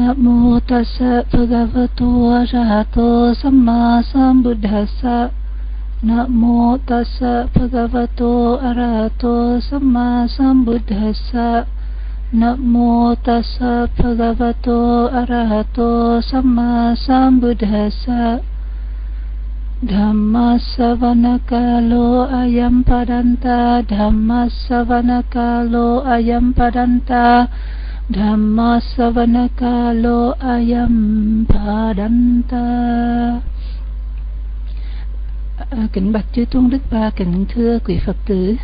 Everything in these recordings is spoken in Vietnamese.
Namo tassa bhagavato arahato samma sambuddhassa. Namo tassa bhagavato arahato samma sambuddhassa. Namo tassa bhagavato arahato samma sambuddhassa. Dhammassavanakalo ayam padanta, Dhammassavanakalo ayam padanta, Dhammassavanakalo ayam padanta. Kính bạch chư tôn đức ba, kính thưa quý Phật tử.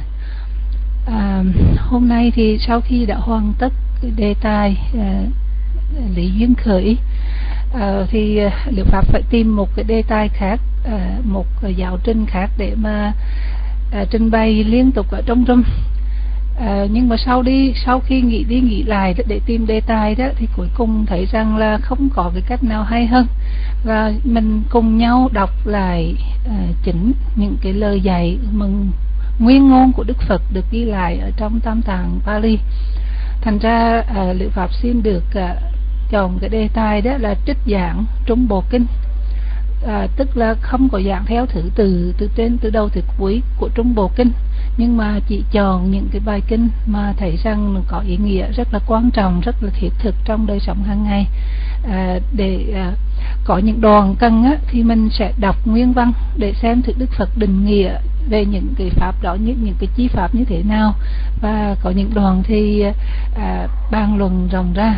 Hôm nay thì sau khi đã hoàn tất đề tài lý duyên khởi, thì Liệu Pháp phải tìm một cái đề tài khác, một giáo trình khác để mà trình bày liên tục ở trong râm. Nhưng mà sau khi nghĩ lại để tìm đề tài đó, thì cuối cùng thấy rằng là không có cái cách nào hay hơn, và mình cùng nhau đọc lại chính những cái lời dạy nguyên ngôn của Đức Phật được ghi lại ở trong Tam Tạng Pali. Thành ra Liệu Pháp xin được chọn cái đề tài đó là trích giảng Trung Bộ Kinh, tức là không có giảng theo thứ tự từ trên từ đầu từ cuối của Trung Bộ Kinh, nhưng mà chỉ chọn những cái bài kinh mà thấy rằng nó có ý nghĩa rất là quan trọng, rất là thiết thực trong đời sống hàng ngày. Để có những đoạn cần thì mình sẽ đọc nguyên văn để xem thử Đức Phật định nghĩa về những cái pháp đó, những cái chi pháp như thế nào, và có những đoạn thì bàn luận rộng ra.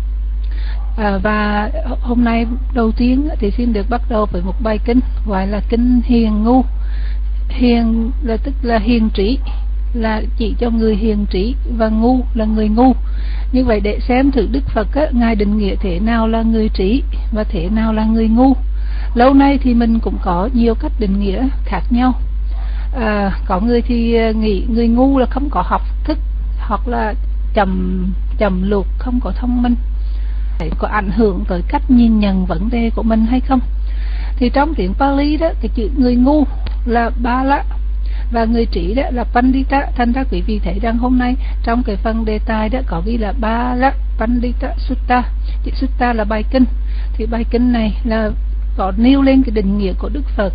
Và hôm nay đầu tiên thì xin được bắt đầu với một bài kinh gọi là kinh Hiền Ngu. Hiền là tức là hiền trí, là chỉ cho người hiền trí, và ngu là người ngu. Như vậy để xem thử Đức Phật ngài định nghĩa thế nào là người trí và thế nào là người ngu. Lâu nay thì mình cũng có nhiều cách định nghĩa khác nhau. Có người thì nghĩ người ngu là không có học thức, hoặc là chậm luộc, không có thông minh, có ảnh hưởng tới cách nhìn nhận vấn đề của mình hay không. Thì trong tiếng Pali đó, cái chữ người ngu là Bala và người trí đó là Pandita. Thành ra quý vị thấy rằng hôm nay trong cái phần đề tài đó có ghi là Bala Pandita Sutta. Chữ Sutta là bài kinh. Thì bài kinh này là có nêu lên cái định nghĩa của Đức Phật,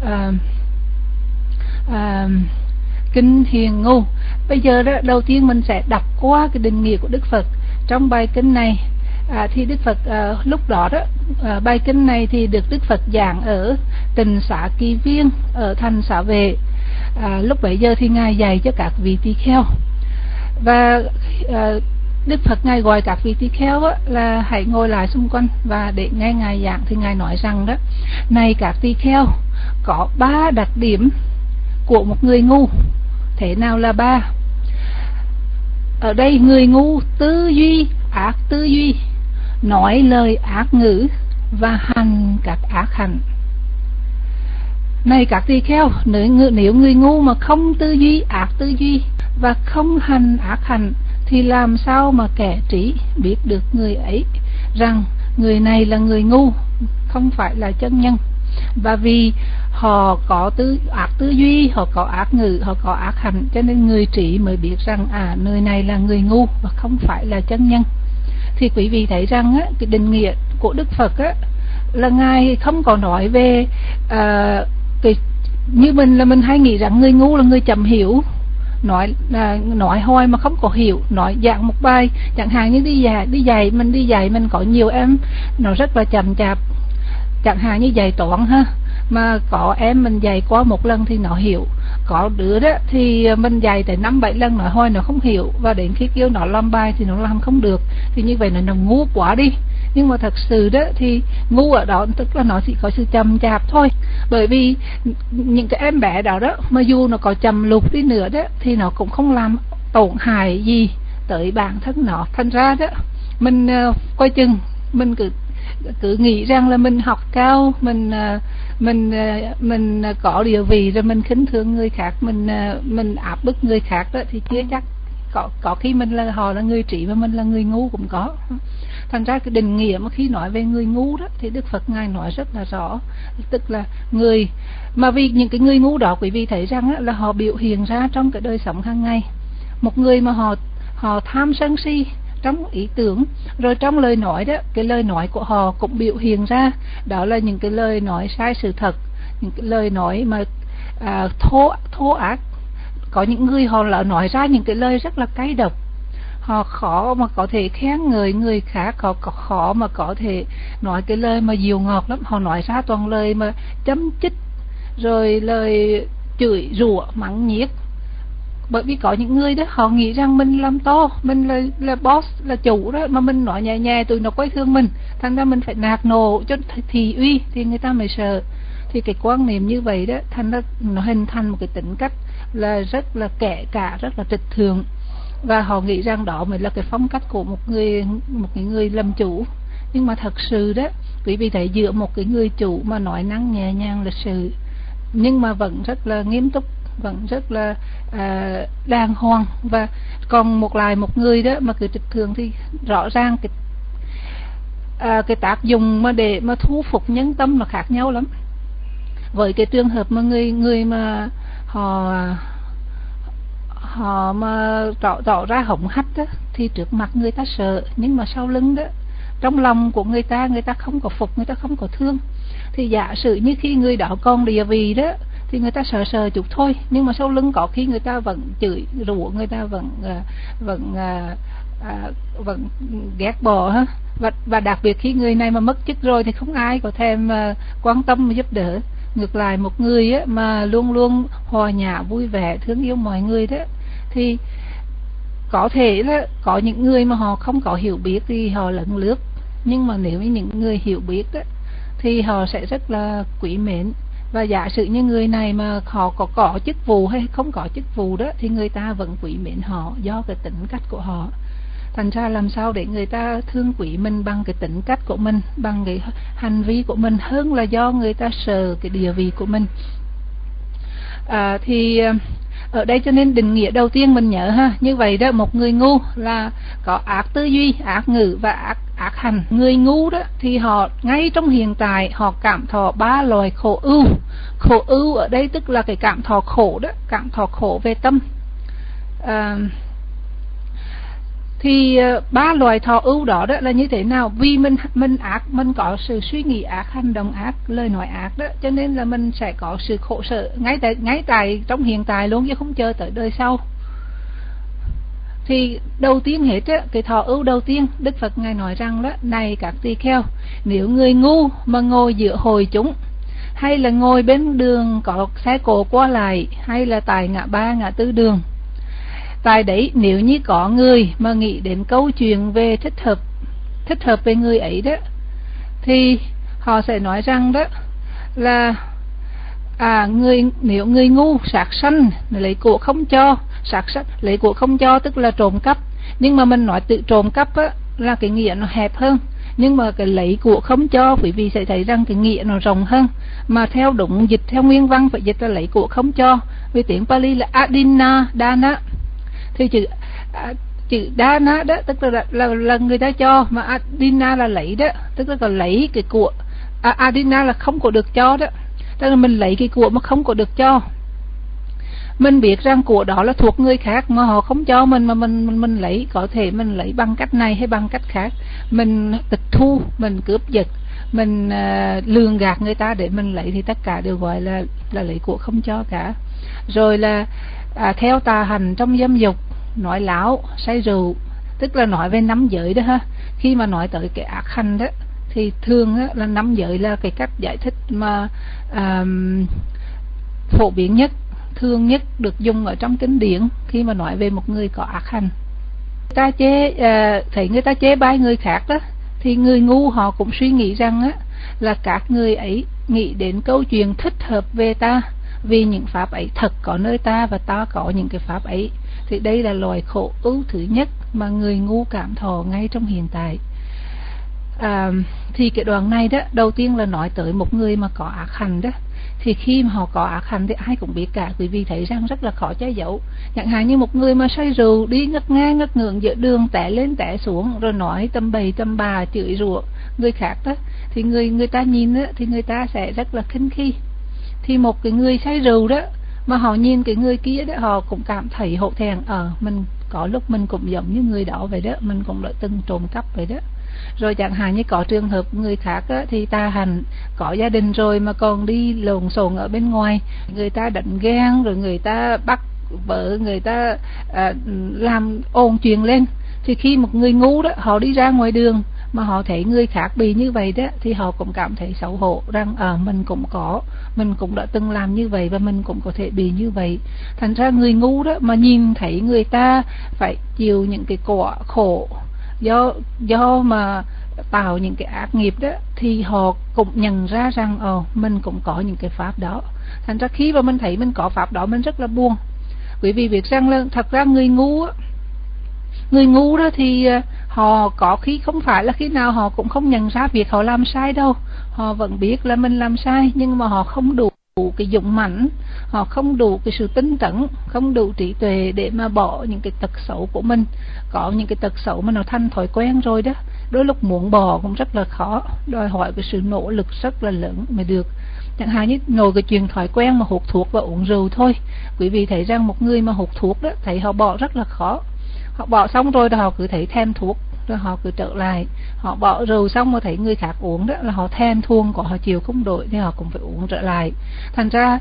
kinh Hiền Ngu. Bây giờ đó, đầu tiên mình sẽ đọc qua cái định nghĩa của Đức Phật trong bài kinh này. Thì Đức Phật lúc đó bài kinh này thì được Đức Phật giảng ở Tịnh Xá Kỳ Viên ở thành Xá Vệ. Lúc bấy giờ thì ngài dạy cho các vị tỳ kheo, và Đức Phật ngài gọi các vị tỳ kheo là hãy ngồi lại xung quanh và để nghe ngài giảng. Thì ngài nói rằng đó: này các tỳ kheo, có 3 đặc điểm của một người ngu. Thế nào là 3? Ở đây người ngu tư duy ác tư duy, nói lời ác ngữ và hành các ác hành. Này các tỳ kheo, nếu người ngu mà không tư duy ác tư duy và không hành ác hành, thì làm sao mà kẻ trí biết được người ấy rằng người này là người ngu, không phải là chân nhân? Và vì họ có ác tư duy, họ có ác ngữ, họ có ác hành, cho nên người trí mới biết rằng người này là người ngu và không phải là chân nhân. Thì quý vị thấy rằng cái định nghĩa của Đức Phật là ngài không có nói về như mình hay nghĩ rằng người ngu là người chậm hiểu, nói hoài mà không có hiểu, nói dạng một bài chẳng hạn như đi dạy mình có nhiều em nó rất là chậm chạp, chẳng hạn như dạy toán mà có em mình dạy qua một lần thì nó hiểu, có đứa đó thì mình dạy tới 5-7 lần nói hoài nó không hiểu, và đến khi kêu nó làm bài thì nó làm không được. Thì như vậy nó ngu quá đi. Nhưng mà thật sự đó thì ngu ở đó tức là nó chỉ có sự chậm chạp thôi. Bởi vì những cái em bé đó mà dù nó có chậm lục đi nữa đó thì nó cũng không làm tổn hại gì tới bản thân nó. Thành ra đó mình coi chừng mình cứ nghĩ rằng là mình học cao, mình có địa vị rồi mình khinh thường người khác, mình áp bức người khác đó, thì chưa chắc. Có khi họ là người trí và mình là người ngu cũng có. Thành ra cái định nghĩa mà khi nói về người ngu đó thì Đức Phật ngài nói rất là rõ, tức là người mà vì những cái người ngu đó quý vị thấy rằng là họ biểu hiện ra trong cái đời sống hàng ngày. Một người mà họ tham sân si, trong ý tưởng, rồi trong lời nói đó, cái lời nói của họ cũng biểu hiện ra, đó là những cái lời nói sai sự thật, những cái lời nói mà thô ác. Có những người họ là nói ra những cái lời rất là cay độc, họ khó mà có thể khen ngợi người khác, họ khó mà có thể nói cái lời mà dịu ngọt lắm, họ nói ra toàn lời mà chấm chích, rồi lời chửi rủa mắng nhiếc. Bởi vì có những người đó họ nghĩ rằng mình làm to, mình là boss, là chủ đó, mà mình nói nhẹ nhẹ tụi nó quấy thương mình, thành ra mình phải nạt nổ cho thì uy thì người ta mới sợ. Thì cái quan niệm như vậy đó, thành ra nó hình thành một cái tính cách là rất là kẻ cả, rất là trịch thượng, và họ nghĩ rằng đó mới là cái phong cách của một cái người làm chủ. Nhưng mà thật sự đó, quý vị thấy giữa một cái người chủ mà nói năng nhẹ nhàng lịch sự, nhưng mà vẫn rất là nghiêm túc, vẫn rất là đàng hoàng, và còn một người đó mà cứ trịch thượng thì rõ ràng cái tác dụng mà để mà thu phục nhân tâm là khác nhau lắm. Với cái trường hợp mà người mà họ mà tỏ ra hống hách đó, thì trước mặt người ta sợ, nhưng mà sau lưng đó, trong lòng của người ta không có phục, người ta không có thương. Thì giả sử như khi người đó còn địa vị đó thì người ta sợ chút thôi, nhưng mà sau lưng có khi người ta vẫn chửi rủa, người ta vẫn ghét bỏ ha. Và đặc biệt khi người này mà mất chức rồi thì không ai có thèm quan tâm mà giúp đỡ. Ngược lại, một người á, mà luôn luôn hòa nhã vui vẻ thương yêu mọi người đó, thì có thể là có những người mà họ không có hiểu biết thì họ lấn lướt, nhưng mà nếu như những người hiểu biết đó thì họ sẽ rất là quý mến. Và giả sử như người này mà họ có chức vụ hay không có chức vụ đó, thì người ta vẫn quý mến họ do cái tính cách của họ. Thành ra làm sao để người ta thương quý mình bằng cái tính cách của mình, bằng cái hành vi của mình, hơn là do người ta sợ cái địa vị của mình. Thì ở đây cho nên định nghĩa đầu tiên mình nhớ ha, như vậy đó, một người ngu là có ác tư duy, ác ngữ và ác hành. Người ngu đó thì họ ngay trong hiện tại họ cảm thọ 3 loài khổ ưu. Khổ ưu ở đây tức là cái cảm thọ khổ đó, cảm thọ khổ về tâm. Thì 3 loài thọ ưu đó là như thế nào? Vì mình ác, mình có sự suy nghĩ ác, hành động ác, lời nói ác đó, cho nên là mình sẽ có sự khổ sở ngay tại trong hiện tại luôn, chứ không chờ tới đời sau. Thì đầu tiên hết á, cái thọ ưu đầu tiên Đức Phật ngài nói rằng đó: này các tỳ kheo, nếu người ngu mà ngồi giữa hội chúng, hay là ngồi bên đường có xe cộ qua lại, hay là tại ngã ba ngã tư đường, tại đấy nếu như có người mà nghĩ đến câu chuyện về thích hợp về người ấy đó, thì họ sẽ nói rằng đó là nếu người ngu sát sanh lấy của không cho, sát sanh lấy của không cho tức là trộm cắp. Nhưng mà mình nói tự trộm cắp á, là cái nghĩa nó hẹp hơn, nhưng mà cái lấy của không cho quý vị sẽ thấy rằng cái nghĩa nó rộng hơn. Mà theo đúng dịch, theo nguyên văn phải dịch là lấy của không cho, vì tiếng Pali là adinna dana. Thì chữ dana đó tức là người ta cho, mà adinna là lấy đó, tức là lấy cái của. Adinna là không có được cho đó, tức là mình lấy cái của mà không có được cho. Mình biết rằng của đó là thuộc người khác mà họ không cho mình, mà mình lấy, có thể mình lấy bằng cách này hay bằng cách khác, mình tịch thu, mình cướp giật, mình lường gạt người ta để mình lấy, thì tất cả đều gọi là lấy của không cho cả. Rồi là theo tà hành trong dâm dục, nói láo, say rượu, tức là nói về 5 giới đó ha. Khi mà nói tới cái ác hành đó thì thường á, là 5 giới là cái cách giải thích mà phổ biến nhất, thường nhất, được dùng ở trong kinh điển khi mà nói về một người có ác hành. Ta thấy người ta chế bai người khác đó, thì người ngu họ cũng suy nghĩ rằng á, là các người ấy nghĩ đến câu chuyện thích hợp về ta, vì những pháp ấy thật có nơi ta và ta có những cái pháp ấy. Thì đây là loài khổ ưu thứ nhất mà người ngu cảm thọ ngay trong hiện tại. Thì cái đoạn này đó, đầu tiên là nói tới một người mà có ác hành đó. Thì khi mà họ có ác hành thì ai cũng biết cả, quý vị thấy rằng rất là khó che giấu. Chẳng hạn như một người mà say rượu, đi ngất ngang ngất ngưỡng giữa đường, té lên té xuống, rồi nói tầm bậy tầm bà, chửi rủa người khác đó, thì người ta nhìn đó, thì người ta sẽ rất là khinh khi. Thì một cái người say rượu đó mà họ nhìn cái người kia đó, họ cũng cảm thấy hổ thẹn, mình có lúc mình cũng giống như người đó vậy đó, mình cũng đã từng trộm cắp vậy đó. Rồi chẳng hạn như có trường hợp người khác á, thì ta hành có gia đình rồi mà còn đi lộn xộn ở bên ngoài, người ta đánh ghen, rồi người ta bắt vợ người ta làm ồn chuyện lên. Thì khi một người ngu đó họ đi ra ngoài đường mà họ thấy người khác bị như vậy đó, thì họ cũng cảm thấy xấu hổ rằng mình cũng đã từng làm như vậy và mình cũng có thể bị như vậy. Thành ra người ngu đó mà nhìn thấy người ta phải chịu những cái quả khổ do mà tạo những cái ác nghiệp đó, thì họ cũng nhận ra rằng mình cũng có những cái pháp đó. Thành ra khi mà mình thấy mình có pháp đó, mình rất là buồn. Quý vị biết rằng là thật ra người ngu đó thì họ có khi không phải là khi nào họ cũng không nhận ra việc họ làm sai đâu. Họ vẫn biết là mình làm sai, nhưng mà họ không đủ cái dũng mãnh, họ không đủ cái sự tinh tấn, không đủ trí tuệ để mà bỏ những cái tật xấu của mình. Có những cái tật xấu mà nó thành thói quen rồi đó, đôi lúc muốn bỏ cũng rất là khó, đòi hỏi cái sự nỗ lực rất là lớn mới được. Chẳng hạn như ngồi cái chuyện thói quen mà hút thuốc và uống rượu thôi. Quý vị thấy rằng một người mà hút thuốc đó, thấy họ bỏ rất là khó. Họ bỏ xong rồi họ cứ thấy thèm thuốc, rồi họ cứ trở lại. Họ bỏ rượu xong mà thấy người khác uống đó là họ thèm thuồng của họ chịu không đổi, thì họ cũng phải uống trở lại. Thành ra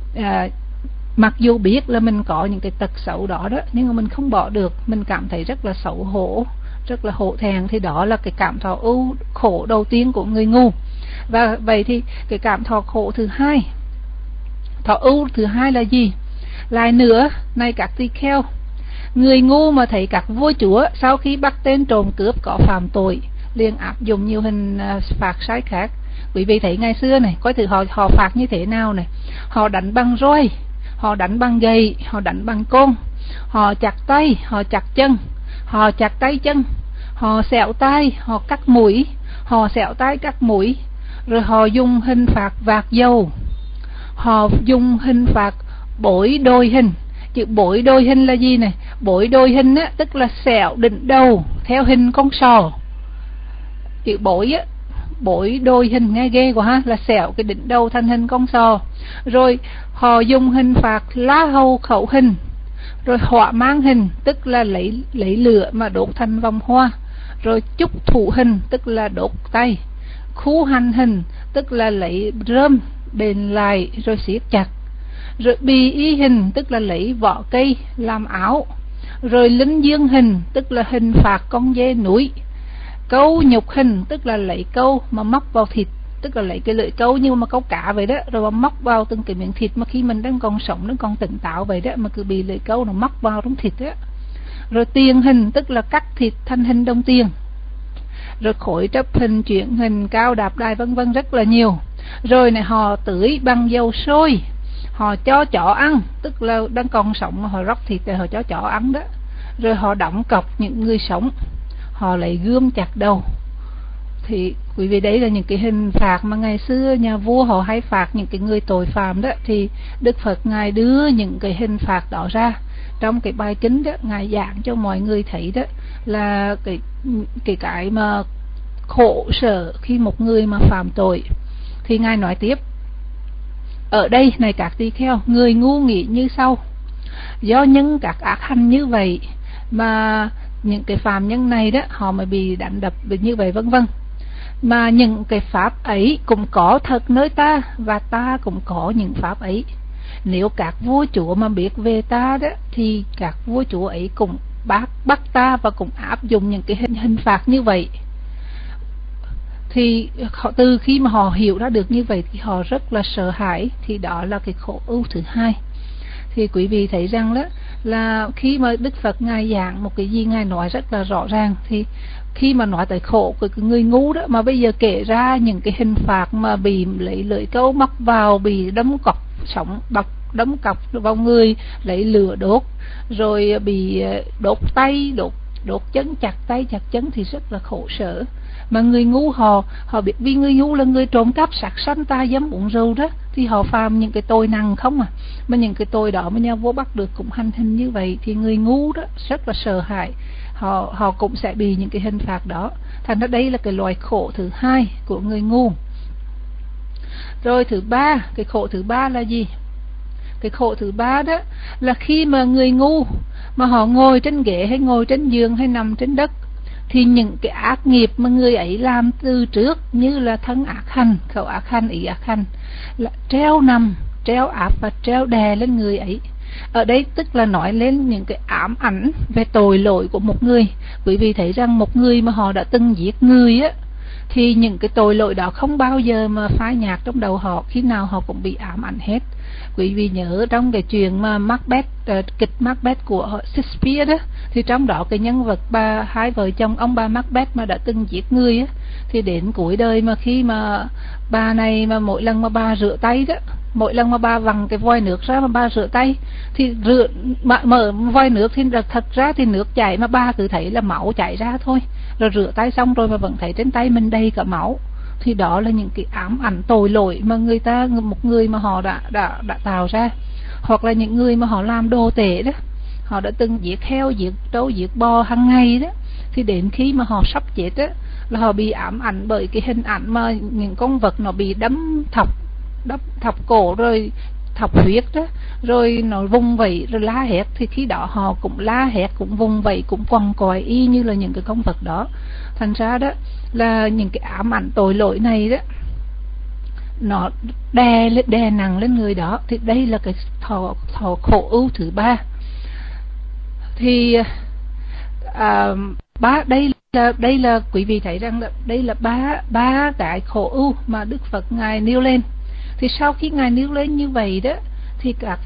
mặc dù biết là mình có những cái tật xấu đó đó, nhưng mà mình không bỏ được, mình cảm thấy rất là xấu hổ, rất là hổ thẹn. Thì đó là cái cảm thọ ưu khổ đầu tiên của người ngu. Và vậy thì cái cảm thọ khổ thứ hai, thọ ưu thứ hai là gì? Lại nữa này các tỳ kheo, người ngu mà thấy các vua chúa sau khi bắt tên trộm cướp có phạm tội liền áp dụng nhiều hình phạt sai khác. Quý vị thấy ngày xưa này, coi thử họ phạt như thế nào này. Họ đánh bằng roi, họ đánh bằng gậy, họ đánh bằng côn, họ chặt tay, họ chặt chân, họ chặt tay chân, họ xẻo tay, họ cắt mũi, họ xẻo tay cắt mũi. Rồi họ dùng hình phạt vạc dầu, họ dùng hình phạt bội đôi hình. Chữ bội đôi hình là gì này? Bội đôi hình á, tức là xẻo đỉnh đầu theo hình con sò. Chữ bội á, bội đôi hình nghe ghê quá ha, là xẻo cái đỉnh đầu thành hình con sò. Rồi họ dùng hình phạt lá hầu khẩu hình. Rồi họa mang hình, tức là lấy lửa mà đốt thành vòng hoa. Rồi chúc thủ hình, tức là đốt tay. Khu hành hình, tức là lấy rơm bền lại rồi siết chặt. Rồi bì y hình, tức là lấy vỏ cây làm áo. Rồi lính dương hình, tức là hình phạt con dê núi. Câu nhục hình, tức là lấy câu mà móc vào thịt, tức là lấy cái lưỡi câu nhưng mà câu cá vậy đó, rồi mà móc vào từng cái miếng thịt mà khi mình đang còn sống, đang còn tỉnh táo vậy đó, mà cứ bị lưỡi câu nó móc vào trong thịt đó. Rồi tiền hình, tức là cắt thịt thành hình đồng tiền. Rồi khối trấp hình, chuyển hình, cao đạp đài vân vân, rất là nhiều. Rồi này họ tưới bằng dầu sôi, họ cho chó ăn, tức là đang còn sống mà họ róc thịt để họ cho chó ăn đó. Rồi họ đóng cọc những người sống, họ lấy gươm chặt đầu. Thì quý vị đấy là những cái hình phạt mà ngày xưa nhà vua họ hay phạt những cái người tội phạm đó. Thì Đức Phật Ngài đưa những cái hình phạt đó ra trong cái bài kinh đó, Ngài giảng cho mọi người thấy đó là cái mà khổ sở khi một người mà phạm tội. Thì Ngài nói tiếp ở đây này các tỳ kheo, người ngu nghĩ như sau: do những các ác hành như vậy mà những cái phạm nhân này đó họ mới bị đánh đập như vậy vân vân. Mà những cái pháp ấy cũng có thật nơi ta, và ta cũng có những pháp ấy. Nếu các vua chúa mà biết về ta đó, thì các vua chúa ấy cũng bắt ta và cũng áp dụng những cái hình phạt như vậy. Thì từ khi mà họ hiểu ra được như vậy thì họ rất là sợ hãi. Thì đó là cái khổ ưu thứ hai. Thì quý vị thấy rằng đó là khi mà Đức Phật Ngài giảng một cái gì Ngài nói rất là rõ ràng. Thì khi mà nói tới khổ của người ngu đó, mà bây giờ kể ra những cái hình phạt mà bị lấy lưỡi câu móc vào, bị đấm cọc sống đấm cọc vào người, lấy lửa đốt, rồi bị đốt tay, đốt chân, chặt tay chặt chân, thì rất là khổ sở. Mà người ngu họ biết, vì người ngu là người trộm cắp, sát sanh, tà dâm, uống rượu đó, thì họ phạm những cái tội nặng không à. Mà những cái tội đó mà nhà vua bắt được cũng hành hình như vậy, thì người ngu đó rất là sợ hãi, họ cũng sẽ bị những cái hình phạt đó. Thành ra đây là cái loại khổ thứ hai của người ngu. Rồi thứ ba, cái khổ thứ ba là gì? Cái khổ thứ ba đó là khi mà người ngu mà họ ngồi trên ghế hay ngồi trên giường hay nằm trên đất, thì những cái ác nghiệp mà người ấy làm từ trước, như là thân ác hành, khẩu ác hành, ý ác hành, là treo nằm, treo áp và treo đè lên người ấy. Ở đây tức là nói lên những cái ám ảnh về tội lỗi của một người. Quý vị thấy rằng một người mà họ đã từng giết người á, thì những cái tội lỗi đó không bao giờ mà phai nhạt trong đầu họ, khi nào họ cũng bị ám ảnh hết. Quý vị nhớ trong cái chuyện mà Macbeth, kịch Macbeth của Shakespeare đó, thì trong đó cái nhân vật hai vợ chồng ông bà Macbeth mà đã từng giết người á, thì đến cuối đời mà khi mà bà này mà mỗi lần mà bà rửa tay đó, mỗi lần mà bà vặn cái vòi nước ra mà bà rửa tay, thì mở vòi nước thì thật ra thì nước chảy mà bà cứ thấy là máu chảy ra thôi, rồi rửa tay xong rồi mà vẫn thấy trên tay mình đầy cả máu. Thì đó là những cái ám ảnh tội lỗi mà một người mà họ đã tạo ra. Hoặc là những người mà họ làm đồ tể đó, họ đã từng giết heo, giết trâu, giết bò hàng ngày đó, thì đến khi mà họ sắp chết đó, là họ bị ám ảnh bởi cái hình ảnh mà những con vật nó bị đâm thọc cổ rồi thọc huyết đó, rồi nó vùng vẫy rồi la hét, thì khi đó họ cũng la hét, cũng vùng vẫy, cũng quằn quại y như là những cái con vật đó. Thành ra đó là những cái ám ảnh tội lỗi này đó, nó đè nặng lên người đó. Thì đây là cái thọ khổ ưu thứ ba. Thì đây là quý vị thấy rằng đây là ba cái khổ ưu mà Đức Phật ngài nêu lên. Thì sau khi ngài nêu lên như vậy đó, thì các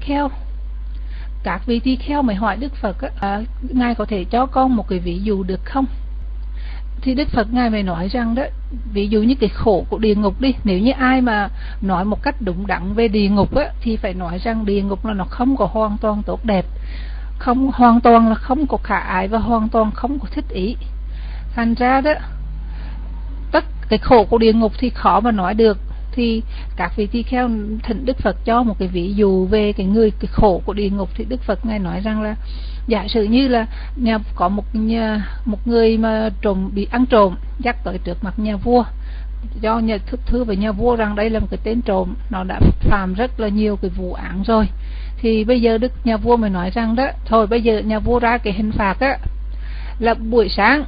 vị tỳ kheo mới hỏi Đức Phật ngài có thể cho con một cái ví dụ được không? Thì Đức Phật ngài mới nói rằng đó, ví dụ như cái khổ của địa ngục đi, nếu như ai mà nói một cách đúng đắn về địa ngục á, thì phải nói rằng địa ngục là nó không có hoàn toàn tốt đẹp, không hoàn toàn là không có khả ái, và hoàn toàn không có thích ý. Thành ra đó, tất cái khổ của địa ngục thì khó mà nói được. Thì các vị tỳ kheo thỉnh Đức Phật cho một cái ví dụ về cái khổ của địa ngục. Thì Đức Phật ngài nói rằng là giả sử như là có một người mà bị ăn trộm, dắt tới trước mặt nhà vua, do nhà thư với nhà vua rằng đây là một cái tên trộm, nó đã phạm rất là nhiều cái vụ án rồi. Thì bây giờ nhà vua mới nói rằng đó, thôi bây giờ nhà vua ra cái hình phạt á, là buổi sáng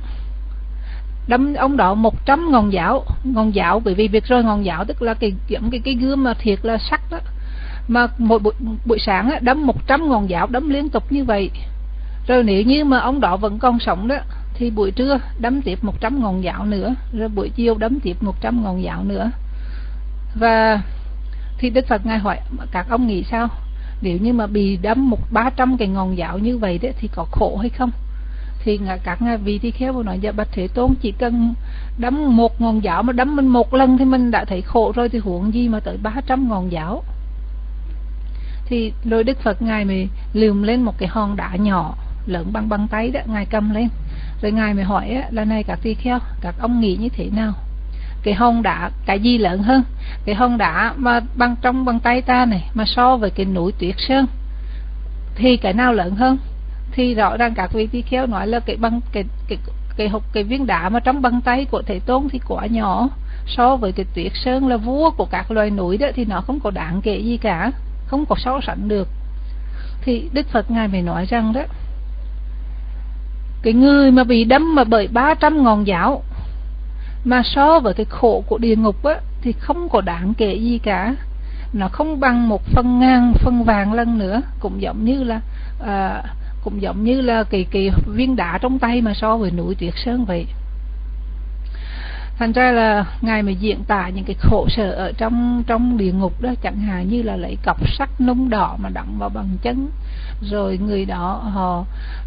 đâm ông đó 100 ngọn giáo, bởi vì việc rồi ngọn giáo tức là cái gươm mà thiệt là sắc đó, mà một buổi sáng á, đâm 100 ngọn giáo, đâm liên tục như vậy. Rồi nếu như mà ông đó vẫn còn sống đó, thì buổi trưa đâm tiếp 100 ngọn giáo nữa, rồi buổi chiều đâm tiếp 100 ngọn giáo nữa. Và thì Đức Phật ngài hỏi các ông nghĩ sao, nếu như mà bị đâm 300 cái ngọn giáo như vậy đấy, thì có khổ hay không? Thì các vị tỳ kheo vừa nói, dạ bạch Thế Tôn, chỉ cần đâm một ngọn giáo mà đâm mình một lần thì mình đã thấy khổ rồi, thì huống gì mà tới 300 ngọn giáo. Thì rồi Đức Phật ngài mới lườm lên một cái hòn đá nhỏ lớn bằng bàn tay đó, ngài cầm lên, rồi ngài mới hỏi á, là này các tỳ kheo, các ông nghĩ như thế nào? Cái hòn đá, cái gì lớn hơn? Cái hòn đá mà trong bàn tay ta này mà so với cái núi Tuyết Sơn thì cái nào lớn hơn? Thì rõ ràng các vị tỳ kheo nói là cái viên đá mà trong bàn tay của Thế Tôn thì quá nhỏ, so với cái Tuyết Sơn là vua của các loài núi đó, thì nó không có đáng kể gì cả, không có so sánh được. Thì Đức Phật ngài mới nói rằng đó, cái người mà bị đâm mà bởi 300 ngọn giáo mà so với cái khổ của địa ngục á, thì không có đáng kể gì cả, nó không bằng 1/1000 phân vàng lần nữa, cũng giống như là cái viên đá trong tay mà so với núi Tuyết Sơn vậy. Thành ra là ngài mới diễn tả những cái khổ sở ở trong địa ngục đó, chẳng hạn như là lấy cọc sắt nung đỏ mà đặng vào bằng chân, rồi người đó họ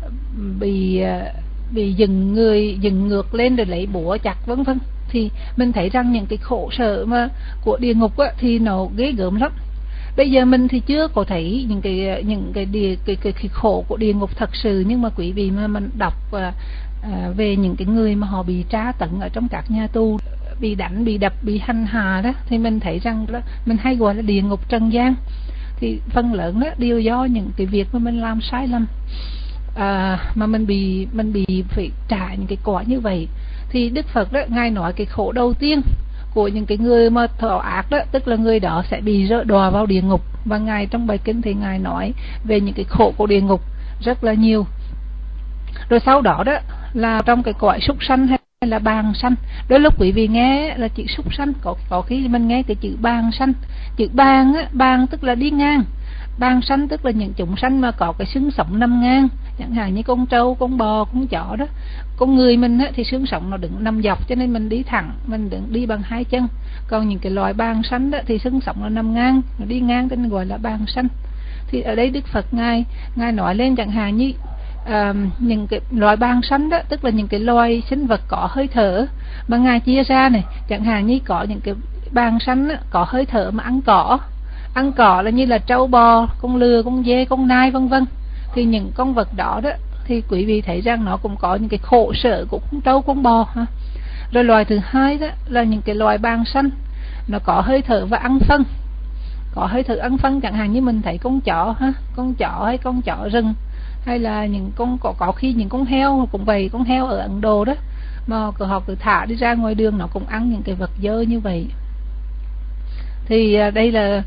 bị dừng ngược lên rồi lấy búa chặt vân vân. Thì mình thấy rằng những cái khổ sở mà của địa ngục á, thì nó ghê gớm lắm. Bây giờ mình thì chưa có thấy những cái khổ của địa ngục thật sự, nhưng mà quý vị mà mình đọc về những cái người mà họ bị tra tấn ở trong các nhà tù, bị đánh, bị đập, bị hành hạ đó, thì mình thấy rằng đó, mình hay gọi là địa ngục trần gian. Thì phần lớn đó đều do những cái việc mà mình làm sai lầm, mà mình bị phải trả những cái quả như vậy. Thì Đức Phật đó, ngài nói cái khổ đầu tiên của những cái người mà thọ ác đó, tức là người đó sẽ bị đọa vào địa ngục. Và Ngài trong bài kinh thì Ngài nói về những cái khổ của địa ngục rất là nhiều. Rồi sau đó đó là trong cái cõi súc sanh hay là bàn sanh. Đôi lúc quý vị nghe là chữ súc sanh, có khi mình nghe cái chữ bàn sanh. Chữ bàn á, bàn tức là đi ngang, bàn sanh tức là những chúng sanh mà có cái xương sống nằm ngang, chẳng hạn như con trâu, con bò, con chó đó. Con người mình á, thì xương sống nó đứng nằm dọc, cho nên mình đi thẳng, mình đi bằng hai chân. Còn những cái loài bàn sanh đó thì xương sống nó nằm ngang, nó đi ngang nên gọi là bàn sanh. Thì ở đây Đức Phật ngài nói lên chẳng hạn như những cái loài bàn sanh đó, tức là những cái loài sinh vật có hơi thở mà Ngài chia ra này, chẳng hạn như có những cái bàn sanh đó, có hơi thở mà ăn cỏ là như là trâu bò, con lừa, con dê, con nai vân vân. Thì những con vật đó đó thì quý vị thấy rằng nó cũng có những cái khổ sở của con trâu, con bò ha. Rồi loài thứ hai đó là những cái loài bàn sanh nó có hơi thở và ăn phân, có hơi thở ăn phân, chẳng hạn như mình thấy con chó ha, con chó hay con chó rừng, hay là những con có khi những con heo cũng vậy. Con heo ở Ấn Độ đó mà họ cứ thả đi ra ngoài đường, nó cũng ăn những cái vật dơ như vậy. Thì đây là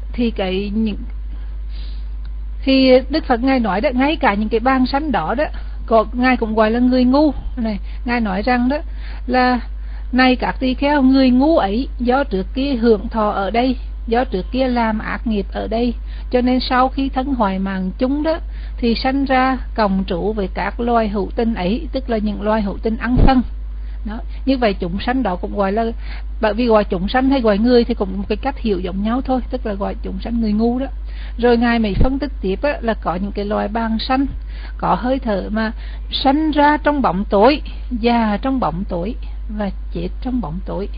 thì Đức Phật Ngài nói đó, ngay cả những cái bàn sanh đó đó, Ngài cũng gọi là người ngu này. Ngài nói rằng đó là này các tỳ kheo, người ngu ấy do trước kia hưởng thọ ở đây, do trước kia làm ác nghiệp ở đây, cho nên sau khi thân hoại mạng chúng đó thì sanh ra cộng trụ với các loài hữu tinh ấy, tức là những loài hữu tinh ăn phân đó. Như vậy chúng sanh đó cũng gọi là, bởi vì gọi chúng sanh hay gọi người thì cũng một cái cách hiểu giống nhau thôi, tức là gọi chúng sanh người ngu đó. Rồi Ngài mới phân tích tiếp á, là có những cái loài bàn sanh có hơi thở mà sanh ra trong bóng tối, già trong bóng tối và chết trong bóng tối.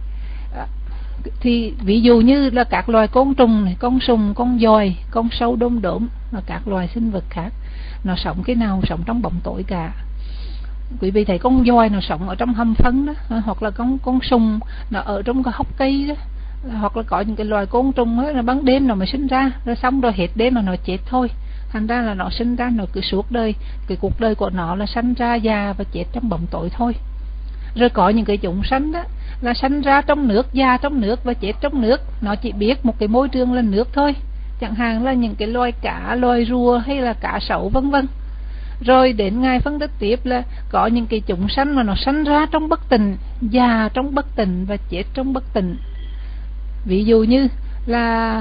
Thì ví dụ như là các loài côn trùng này, con sùng, con giòi, con sâu đom đóm và các loài sinh vật khác, nó sống cái nào sống trong bóng tối cả. Quý vị thấy con giòi nó sống ở trong hầm phân đó, hoặc là con sùng nó ở trong cái hốc cây đó, hoặc là có những cái loài côn trùng đó, nó ban đêm nó mới sinh ra, rồi xong rồi hết đêm mà nó chết thôi. Thành ra là nó sinh ra, nó cứ suốt đời, cái cuộc đời của nó là sanh ra, già và chết trong bóng tối thôi. Rồi có những cái chúng sanh đó là sanh ra trong nước, già trong nước và chết trong nước, nó chỉ biết một cái môi trường là nước thôi, chẳng hạn là những cái loài cá, loài rùa hay là cá sấu vân vân. Rồi đến Ngài phân tích tiếp là có những cái chúng sanh mà nó sanh ra trong bất tịnh, già trong bất tịnh và chết trong bất tịnh. Ví dụ như là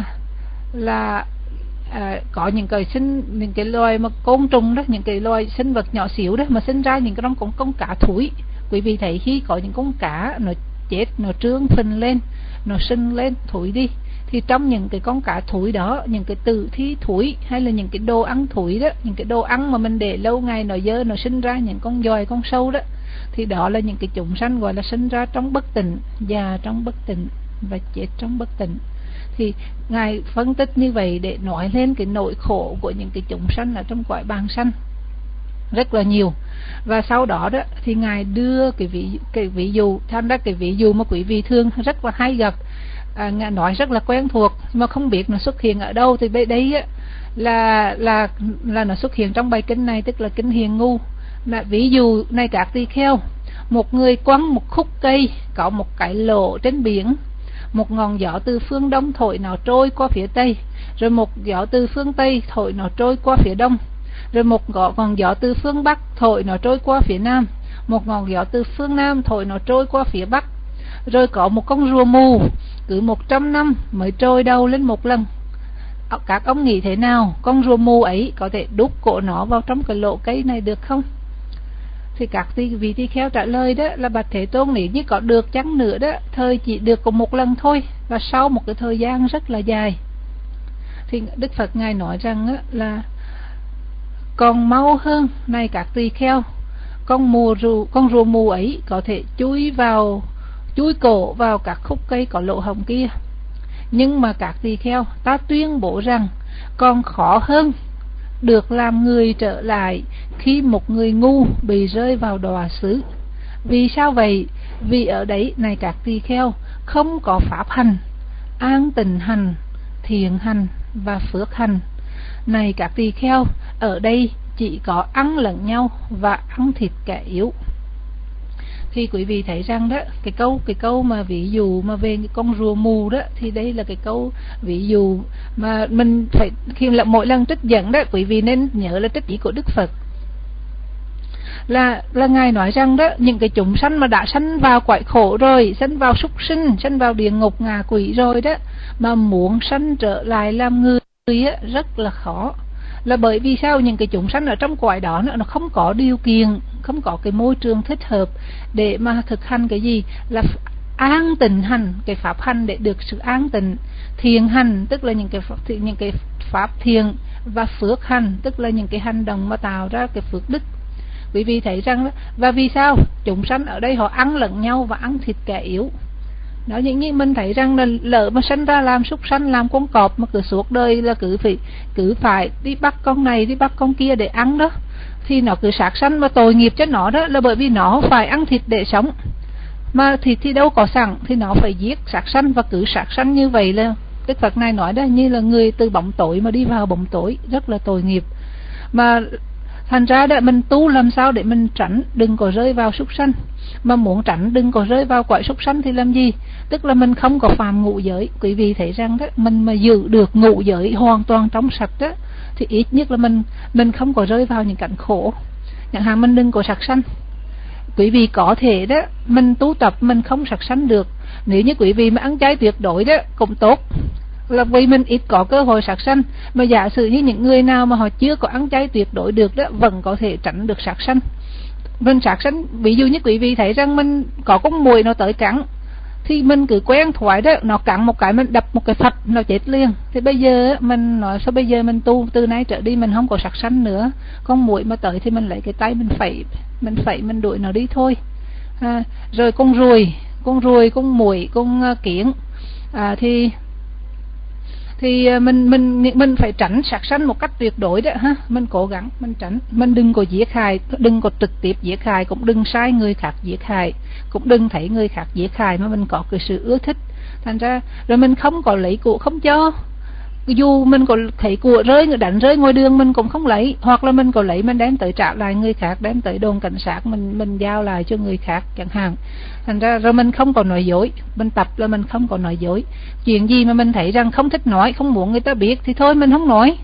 có những cái loài mà côn trùng đó, những cái loài sinh vật nhỏ xíu đó mà sinh ra những cái con cá thúi. Quý vị thấy khi có những con cá nó chết, nó trương phình lên, nó sưng lên thúi đi, thì trong những cái con cá thúi đó, những cái tử thi thúi hay là những cái đồ ăn thúi đó, những cái đồ ăn mà mình để lâu ngày nó dơ, nó sinh ra những con giòi, con sâu đó, thì đó là những cái chúng sanh gọi là sinh ra trong bất tịnh, già trong bất tịnh và chết trong bất tịnh. Thì Ngài phân tích như vậy để nói lên cái nỗi khổ của những cái chúng sanh ở trong cõi bàn sanh rất là nhiều. Và sau đó đó thì Ngài đưa cái ví dụ, thành ra cái ví dụ mà quý vị thường rất là hay gặp, Ngài nói rất là quen thuộc mà không biết nó xuất hiện ở đâu. Thì đây á, là nó xuất hiện trong bài kinh này, tức là kinh Hiền Ngu. Là ví dụ này các tỳ kheo, một người quăng một khúc cây có một cái lỗ trên biển, một ngọn gió từ phương đông thổi nó trôi qua phía tây, rồi một gió từ phương tây thổi nó trôi qua phía đông, rồi một ngọn gió từ phương bắc thổi nó trôi qua phía nam, một ngọn gió từ phương nam thổi nó trôi qua phía bắc. Rồi có một con rùa mù cứ 100 năm mới trôi đầu lên một lần. Các ông nghĩ thế nào? Con rùa mù ấy có thể đút cổ nó vào trong cái lỗ cây này được không? Thì các vị tỳ kheo trả lời đó là bạch Thế Tôn, nếu như có được chăng nữa đó, thời chỉ được có một lần thôi, và sau một cái thời gian rất là dài. Thì Đức Phật Ngài nói rằng đó là còn mau hơn này các tỳ kheo, con rùa mù ấy có thể chui cổ vào các khúc cây có lỗ hổng kia. Nhưng mà các tỳ kheo, ta tuyên bố rằng còn khó hơn được làm người trở lại khi một người ngu bị rơi vào đọa xứ. Vì sao vậy? Vì ở đấy này các tỳ kheo không có pháp hành, an tịnh hành, thiện hành và phước hành. Này các tỳ kheo, ở đây chỉ có ăn lẫn nhau và ăn thịt kẻ yếu. Khi quý vị thấy rằng đó cái câu mà ví dụ mà về cái con rùa mù đó, thì đây là cái câu ví dụ mà mình phải khi là mỗi lần trích dẫn đó, quý vị nên nhớ là trích ý của Đức Phật, là ngài nói rằng đó, những cái chúng sanh mà đã sanh vào cõi khổ rồi, sanh vào súc sinh, sanh vào địa ngục ngạ quỷ rồi đó, mà muốn sanh trở lại làm người á, rất là khó. Là bởi vì sao? Những cái chúng sanh ở trong cõi đó nó không có điều kiện, không có cái môi trường thích hợp để mà thực hành cái gì là an tịnh hành, cái pháp hành để được sự an tịnh. Thiền hành tức là những cái pháp thiền, và phước hành tức là những cái hành động mà tạo ra cái phước đức. Quý vị thấy rằng đó, và vì sao chúng sanh ở đây họ ăn lẫn nhau và ăn thịt kẻ yếu. Đó, như mình thấy rằng là lỡ mà sinh ra làm súc sanh, làm con cọp mà cứ suốt đời là cứ phải đi bắt con này đi bắt con kia để ăn đó, thì nó cứ sát sanh mà tội nghiệp cho nó đó, là bởi vì nó phải ăn thịt để sống, mà thịt thì đâu có sẵn thì nó phải giết sát sanh, và cứ sát sanh như vậy là Đức Phật này nói đó, như là người từ bóng tối mà đi vào bóng tối, rất là tội nghiệp. Mà thành ra đó, mình tu làm sao để mình tránh đừng có rơi vào súc sanh. Mà muốn tránh đừng có rơi vào cõi súc sanh thì làm gì? Tức là mình không có phạm ngũ giới. Quý vị thấy rằng đó, mình mà giữ được ngũ giới hoàn toàn trong sạch đó, thì ít nhất là mình không có rơi vào những cảnh khổ. Chẳng hạn mình đừng có sát sanh. Quý vị có thể đó, mình tu tập mình không sát sanh được. Nếu như quý vị mà ăn chay tuyệt đối đó cũng tốt, là vì mình ít có cơ hội sát sanh. Mà giả sử như những người nào mà họ chưa có ăn chay tuyệt đối được đó, vẫn có thể tránh được sát sanh. Mình sát sanh, ví dụ như quý vị thấy rằng mình có con muỗi nó tới cắn, thì mình cứ quen thoại đó, nó cắn một cái mình đập một cái phật nó chết liền. Thì bây giờ mình nói sao bây giờ mình tu từ nay trở đi mình không có sát sanh nữa. Con muỗi mà tới thì mình lấy cái tay mình đuổi nó đi thôi. Rồi con ruồi, con muỗi, con kiến thì mình phải tránh sát sanh một cách tuyệt đối đó ha. Mình cố gắng mình tránh, mình đừng có giết hại, đừng có trực tiếp giết hại, cũng đừng sai người khác giết hại, cũng đừng thấy người khác giết hại mà mình có cái sự ưa thích. Thành ra rồi mình không có lấy của không cho, dù mình có thấy của rơi đánh rơi ngoài đường mình cũng không lấy, hoặc là mình có lấy mình đem tới trả lại người khác, đem tới đồn cảnh sát mình giao lại cho người khác chẳng hạn. Thành ra rồi mình không còn nói dối, mình tập là mình không còn nói dối. Chuyện gì mà mình thấy rằng không thích nói, không muốn người ta biết thì thôi mình không nói,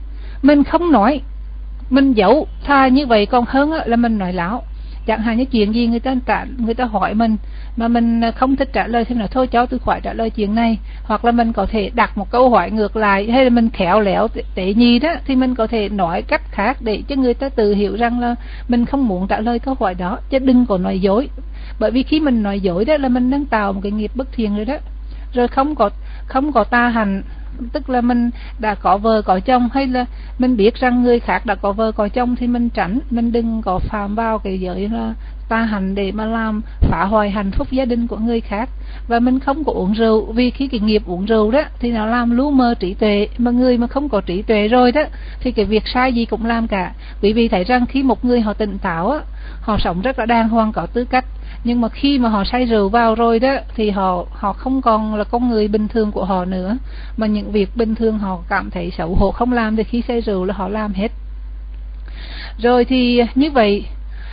mình giấu, tha như vậy còn hơn là mình nói láo. Chẳng hạn như chuyện gì người ta hỏi mình mà mình không thích trả lời thì mình nói thôi cháu tôi khỏi trả lời chuyện này, hoặc là mình có thể đặt một câu hỏi ngược lại, hay là mình khéo léo tế nhị đó thì mình có thể nói cách khác để cho người ta tự hiểu rằng là mình không muốn trả lời câu hỏi đó, chứ đừng có nói dối. Bởi vì khi mình nói dối đó là mình đang tạo một cái nghiệp bất thiện rồi đó. Rồi không có ta hành, tức là mình đã có vợ có chồng, hay là mình biết rằng người khác đã có vợ có chồng thì mình tránh, mình đừng có phạm vào cái giới là ta hành để mà làm phá hoại hạnh phúc gia đình của người khác. Và mình không có uống rượu, vì khi cái nghiệp uống rượu đó thì nó làm lu mờ trí tuệ, mà người mà không có trí tuệ rồi đó thì cái việc sai gì cũng làm cả. Quý vị thấy rằng khi một người họ tỉnh táo á, họ sống rất là đàng hoàng có tư cách, nhưng mà khi mà họ say rượu vào rồi đó thì họ không còn là con người bình thường của họ nữa, mà những việc bình thường họ cảm thấy xấu hổ không làm thì khi say rượu là họ làm hết. Rồi thì như vậy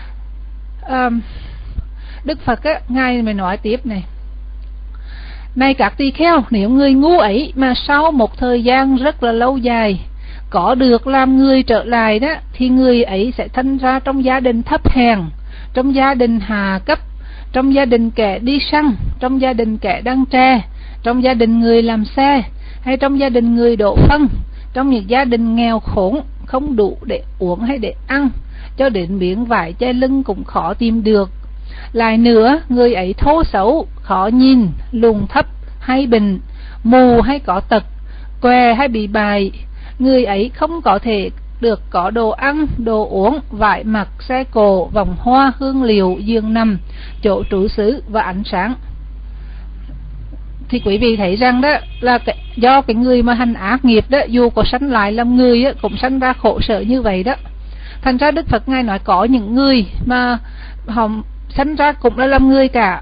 Đức Phật á, ngài mới nói tiếp này các tỳ kheo, nếu người ngu ấy mà sau một thời gian rất là lâu dài có được làm người trở lại đó, thì người ấy sẽ sinh ra trong gia đình thấp hèn, trong gia đình hạ cấp, trong gia đình kẻ đi săn, trong gia đình kẻ đăng tre, trong gia đình người làm xe, hay trong gia đình người đổ phân, trong những gia đình nghèo khốn, không đủ để uống hay để ăn, cho đến miếng vải che lưng cũng khó tìm được. Lại nữa, người ấy thô xấu, khó nhìn, lùn thấp hay bệnh, mù hay có tật, què hay bị bại. Người ấy không có thể được có đồ ăn, đồ uống, vải mặc, xe cộ, vòng hoa, hương liệu, giường nằm, chỗ trú xứ và ánh sáng. Thì quý vị thấy rằng đó là do cái người mà hành ác nghiệp đó, dù có sanh lại làm người á, cũng sanh ra khổ sở như vậy đó. Thành ra Đức Phật ngài nói có những người mà họ sanh ra cũng là làm người cả,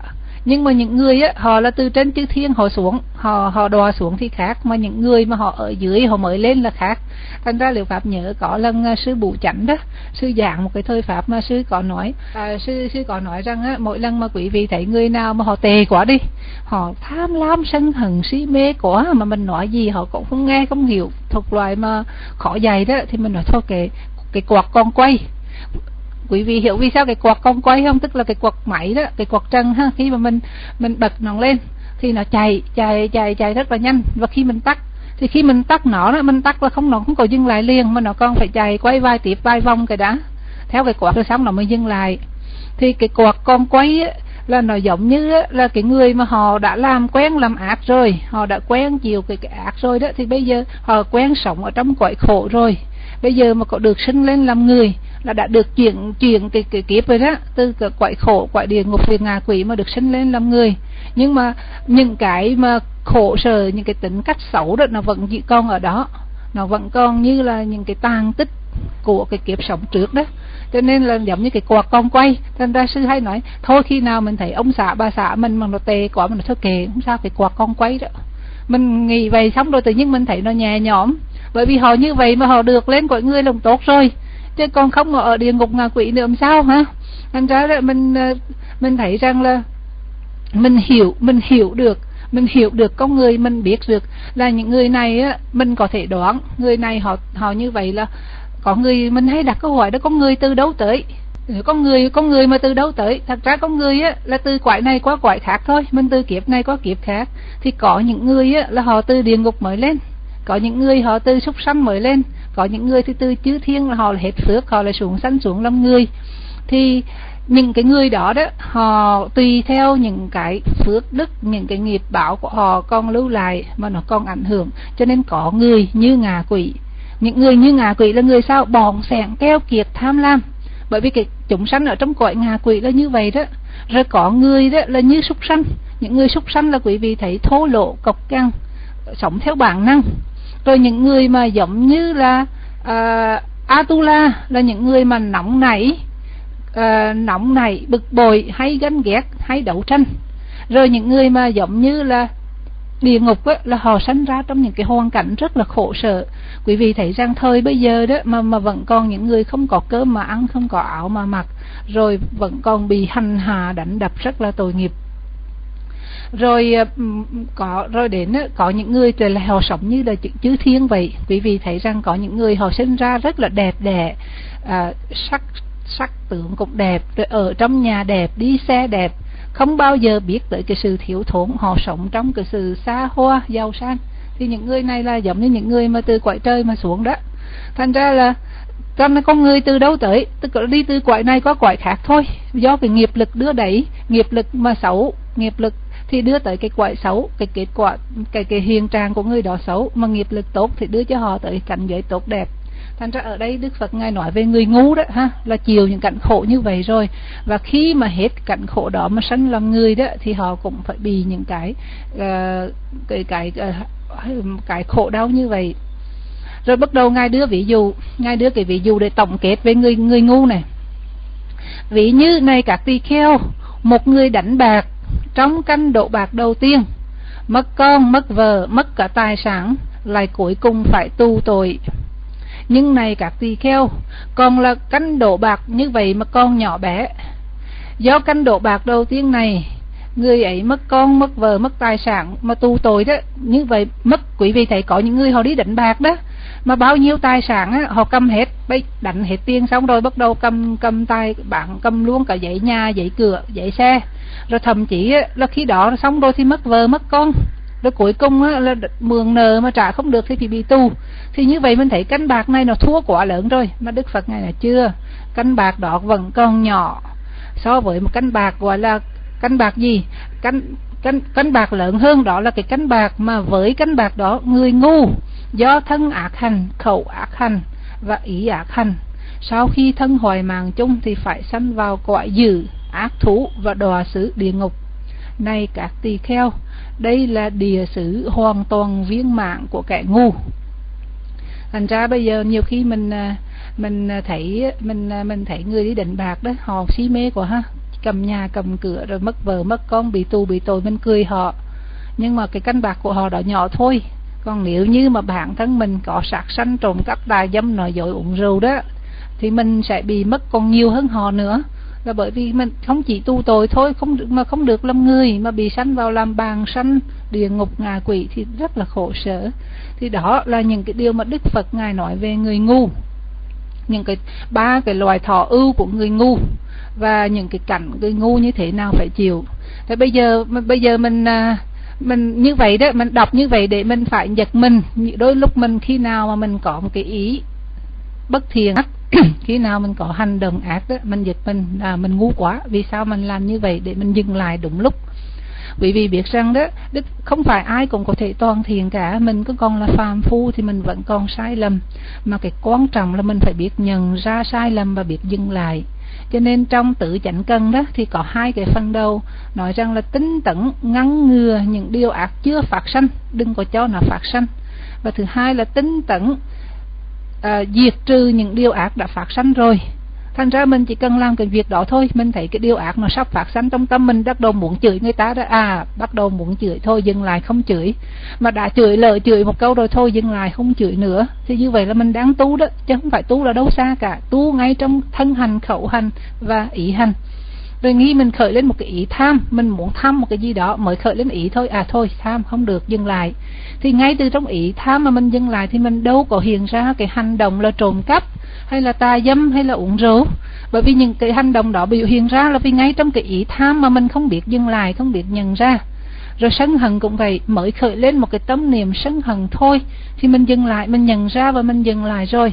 Nhưng mà những người á, họ là từ trên chư thiên họ xuống, họ đọa xuống thì khác, mà những người mà họ ở dưới họ mới lên là khác. Thành ra Liệu Pháp nhớ có lần sư Bủ Chánh đó, sư giảng một cái thời pháp mà sư có nói, sư có nói rằng á, mỗi lần mà quý vị thấy người nào mà họ tệ quá đi, họ tham lam sân hận si mê quá, mà mình nói gì họ cũng không nghe không hiểu, thuộc loại mà khó dạy đó, thì mình nói thôi cái quạt con quay. Quý vị hiểu vì sao cái quạt con quay không? Tức là cái quạt máy đó, cái quạt trần ha, khi mà mình bật nó lên thì nó chạy rất là nhanh, và khi mình tắt thì khi mình tắt nó là nó không có dừng lại liền, mà nó còn phải chạy quay vài vòng cái đã theo cái quạt rồi xong nó mới dừng lại. Thì cái quạt con quay á, là nó giống như á, là cái người mà họ đã làm quen làm ác rồi, họ đã quen chịu cái ác rồi đó, thì bây giờ họ quen sống ở trong cõi khổ rồi, bây giờ mà có được sinh lên làm người là đã được chuyển cái kiếp rồi đó, từ cái cõi khổ, cõi địa ngục, địa ngạ quỷ mà được sinh lên làm người. Nhưng mà những cái mà khổ sở, những cái tính cách xấu đó nó vẫn chỉ còn ở đó, nó vẫn còn như là những cái tàn tích của cái kiếp sống trước đó. Cho nên là giống như cái quạt con quay. Thành ra sư hay nói thôi, khi nào mình thấy ông xã bà xã mình mà nó tệ quá, mình nói thôi kệ, không sao, cái quạt con quay đó. Mình nghĩ vậy xong rồi tự nhiên mình thấy nó nhẹ nhõm, bởi vì họ như vậy mà họ được lên cõi người lòng tốt rồi, chứ còn không ở địa ngục ngạ quỷ nữa làm sao hả? Thành ra là mình thấy rằng là mình hiểu được con người, mình biết được là những người này á, mình có thể đoán người này họ như vậy là có người. Mình hay đặt câu hỏi đó, con người từ đâu tới? Con người mà từ đâu tới? Thật ra con người á là từ quái này qua quái khác thôi, mình từ kiếp này qua kiếp khác. Thì có những người á là họ từ địa ngục mới lên, có những người họ từ súc sanh mới lên, có những người thì từ chư thiên là họ hết phước, họ lại xuống sanh xuống làm người. Thì những cái người đó đó, họ tùy theo những cái phước đức, những cái nghiệp báo của họ còn lưu lại mà nó còn ảnh hưởng. Cho nên có người như ngạ quỷ. Những người như ngạ quỷ là người sao? Bòn xẻng, keo kiệt, tham lam. Bởi vì cái chúng sanh ở trong cõi ngạ quỷ là như vậy đó. Rồi có người đó là như súc sanh. Những người súc sanh là quý vị thấy thô lỗ, cộc cằn, sống theo bản năng. Rồi những người mà giống như là Atula là những người mà nóng nảy, bực bội, hay ganh ghét, hay đấu tranh. Rồi những người mà giống như là địa ngục á, là họ sinh ra trong những cái hoàn cảnh rất là khổ sở. Quý vị thấy rằng thời bây giờ đó mà vẫn còn những người không có cơm mà ăn, không có áo mà mặc, rồi vẫn còn bị hành hạ đánh đập rất là tội nghiệp. Rồi có những người thì là họ sống như là chư thiên vậy. Quý vị thấy rằng có những người họ sinh ra rất là đẹp đẽ, sắc tướng cũng đẹp, rồi ở trong nhà đẹp, đi xe đẹp, không bao giờ biết tới cái sự thiếu thốn, họ sống trong cái sự xa hoa giàu sang. Thì những người này là giống như những người mà từ cõi trời mà xuống đó. Thành ra là con người từ đâu tới, tức là đi từ cõi này qua cõi khác thôi, do cái nghiệp lực đưa đẩy. Nghiệp lực mà xấu, nghiệp lực thì đưa tới cái cõi xấu, cái kết quả, cái hiện trạng của người đó xấu, mà nghiệp lực tốt thì đưa cho họ tới cảnh giới tốt đẹp. Thành ra ở đây Đức Phật Ngài nói về người ngu đó ha, là chịu những cảnh khổ như vậy rồi, và khi mà hết cảnh khổ đó mà sanh làm người đó thì họ cũng phải bị những cái khổ đau như vậy. Rồi bắt đầu Ngài đưa cái ví dụ để tổng kết về người ngu này. Ví như này các tỳ kheo, một người đánh bạc trong canh độ bạc đầu tiên, mất con, mất vợ, mất cả tài sản, lại cuối cùng phải tu tội. Nhưng này các tỳ kheo, còn là canh độ bạc như vậy mà con nhỏ bé. Do canh độ bạc đầu tiên này, người ấy mất con, mất vợ, mất tài sản mà tu tội đó. Như vậy mất, quý vị thấy có những người họ đi đánh bạc đó, mà bao nhiêu tài sản á, họ cầm hết, đánh hết tiền xong rồi bắt đầu cầm tài bạn, cầm luôn cả giấy nhà, giấy cửa, giấy xe. Rồi thậm chí á, là khi đó xong rồi thì mất vợ, mất con. Rồi cuối cùng á, là mượn nợ mà trả không được thì phải bị tù. Thì như vậy mình thấy canh bạc này nó thua quá lớn rồi. Mà Đức Phật Ngài là chưa, canh bạc đó vẫn còn nhỏ so với một canh bạc gọi là canh bạc gì, canh bạc lớn hơn, đó là cái canh bạc mà với canh bạc đó người ngu do thân ác hành, khẩu ác hành và ý ác hành, sau khi thân hoại mạng chung thì phải sanh vào cõi dữ, ác thú và đọa xứ địa ngục. Này các tỳ kheo, đây là địa xứ hoàn toàn viên mãn của kẻ ngu. Thành ra bây giờ nhiều khi mình thấy người đi đánh bạc đó, họ si mê quá ha, cầm nhà cầm cửa rồi mất vợ mất con, bị tù bị tội, mình cười họ, nhưng mà cái căn bạc của họ đó nhỏ thôi. Còn nếu như mà bản thân mình có sát sanh, trộm cắp, tà dâm, nói dối, uống rượu đó, thì mình sẽ bị mất còn nhiều hơn họ nữa. Là bởi vì mình không chỉ tu tội thôi, không được làm người, mà bị sanh vào làm bàn sanh địa ngục ngạ quỷ thì rất là khổ sở. Thì đó là những cái điều mà Đức Phật Ngài nói về người ngu, những cái 3 cái loài thọ ưu của người ngu, và những cái cảnh người ngu như thế nào phải chịu. Thế bây giờ mình như vậy đó, mình đọc như vậy để mình phải giật mình. Đôi lúc mình khi nào mà mình có một cái ý bất thiện khi nào mình có hành động ác đó, mình giật mình ngu quá, vì sao mình làm như vậy, để mình dừng lại đúng lúc. Quý vị biết rằng đó, không phải ai cũng có thể toàn thiện cả, mình cứ còn là phàm phu thì mình vẫn còn sai lầm, mà cái quan trọng là mình phải biết nhận ra sai lầm và biết dừng lại. Cho nên trong Tứ Chánh Cần đó thì có 2 cái phần đầu nói rằng là tinh tấn ngăn ngừa những điều ác chưa phát sanh, đừng có cho nó phát sanh. Và thứ hai là tinh tấn diệt trừ những điều ác đã phát sanh rồi. Thành ra mình chỉ cần làm cái việc đó thôi, mình thấy cái điều ác nó sắp phát sanh trong tâm mình, bắt đầu muốn chửi người ta đó, bắt đầu muốn chửi, thôi dừng lại không chửi. Mà đã chửi một câu rồi, thôi dừng lại không chửi nữa. Thì như vậy là mình đang tu đó, chứ không phải tu là đâu xa cả, tu ngay trong thân hành, khẩu hành và ý hành. Rồi nghĩ mình khởi lên một cái ý tham, mình muốn tham một cái gì đó mới khởi lên ý thôi, thôi tham không được, dừng lại. Thì ngay từ trong ý tham mà mình dừng lại thì mình đâu có hiện ra cái hành động là trộm cắp hay là tà dâm hay là uống rượu. Bởi vì những cái hành động đó biểu hiện ra là vì ngay trong cái ý tham mà mình không biết dừng lại, không biết nhận ra. Rồi sân hận cũng vậy, mới khởi lên một cái tâm niệm sân hận thôi thì mình dừng lại, mình nhận ra và mình dừng lại rồi.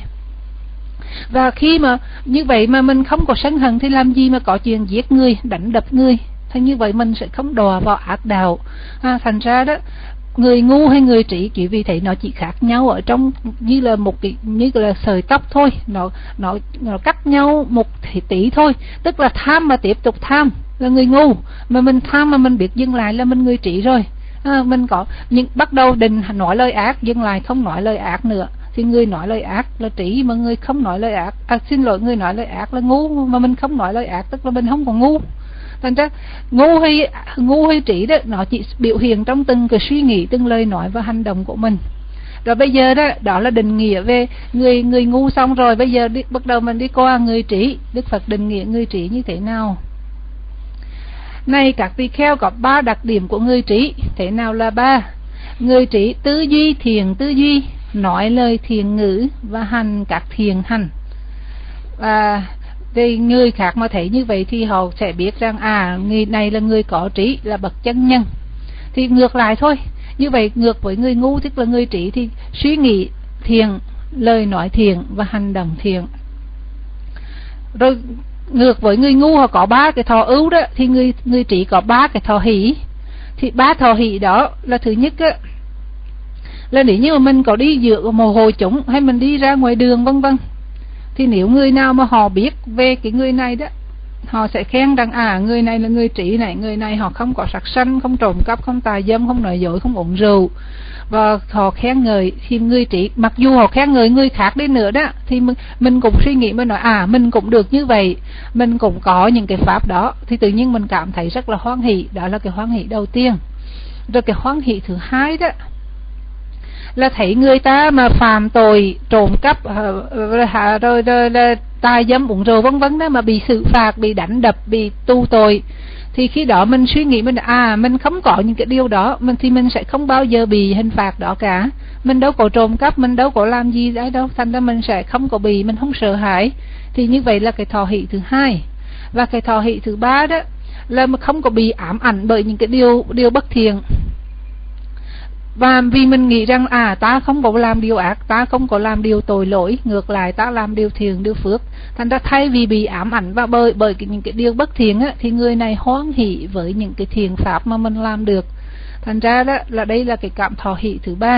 Và khi mà như vậy mà mình không có sân hận thì làm gì mà có chuyện giết người, đánh đập người. Thế như vậy mình sẽ không đọa vào ác đạo. Thành ra đó, người ngu hay người trí, chỉ vì thấy nó chỉ khác nhau ở trong như là một cái như là sợi tóc thôi, nó cắt nhau một tí thôi. Tức là tham mà tiếp tục tham là người ngu, mà mình tham mà mình biết dừng lại là mình người trí rồi. Mình có nhưng bắt đầu định nói lời ác, dừng lại không nói lời ác nữa thì người nói lời ác là trí, mà người không nói lời ác, người nói lời ác là ngu, mà mình không nói lời ác tức là mình không còn ngu. Thành ra ngu hay trí đó, nó chỉ biểu hiện trong từng cái suy nghĩ, từng lời nói và hành động của mình. Rồi bây giờ đó là định nghĩa về người ngu xong rồi, bây giờ bắt đầu mình đi qua người trí. Đức Phật định nghĩa người trí như thế nào? Này các tỳ kheo, có 3 đặc điểm của người trí. Thế nào là 3? Người trí tư duy thiện tư duy, nói lời thiện ngữ và hành các thiện hành. Và thì người khác mà thấy như vậy thì họ sẽ biết rằng người này là người có trí, là bậc chân nhân. Thì ngược lại thôi, như vậy ngược với người ngu tức là người trí thì suy nghĩ thiện, lời nói thiện và hành động thiện. Rồi ngược với người ngu họ có 3 cái thọ ưu đó, thì người trí có 3 cái thọ hỷ. Thì 3 thọ hỷ đó là thứ nhất á, là nếu như mà mình có đi giữa một hội chúng hay mình đi ra ngoài đường vân vân, thì nếu người nào mà họ biết về cái người này đó, họ sẽ khen rằng người này là người trí này, người này họ không có sát sanh, không trộm cắp, không tà dâm, không nói dối, không uống rượu, và họ khen ngợi thì người trí. Mặc dù họ khen ngợi người khác đi nữa đó, thì mình cũng suy nghĩ, mình nói mình cũng được như vậy, mình cũng có những cái pháp đó, thì tự nhiên mình cảm thấy rất là hoan hỷ. Đó là cái hoan hỷ đầu tiên. Rồi cái hoan hỷ thứ hai đó là thấy người ta mà phạm tội trộm cắp rồi là tà dâm uống rượu vân vân đó, mà bị xử phạt, bị đánh đập, bị tu tội, thì khi đó mình suy nghĩ mình không có những cái điều đó, thì mình sẽ không bao giờ bị hình phạt đó cả. Mình đâu có trộm cắp, mình đâu có làm gì đấy đâu, thành ra mình sẽ không có bị, mình không sợ hãi. Thì như vậy là cái thọ hỷ thứ hai. Và cái thọ hỷ thứ ba đó là mà không có bị ám ảnh bởi những cái điều bất thiện. Và vì mình nghĩ rằng ta không có làm điều ác, ta không có làm điều tội lỗi, ngược lại ta làm điều thiện, điều phước. Thành ra thay vì bị ám ảnh và bởi những cái điều bất thiện á, thì người này hoan hỷ với những cái thiện pháp mà mình làm được. Thành ra đó là đây là cái cảm thọ hỷ thứ ba.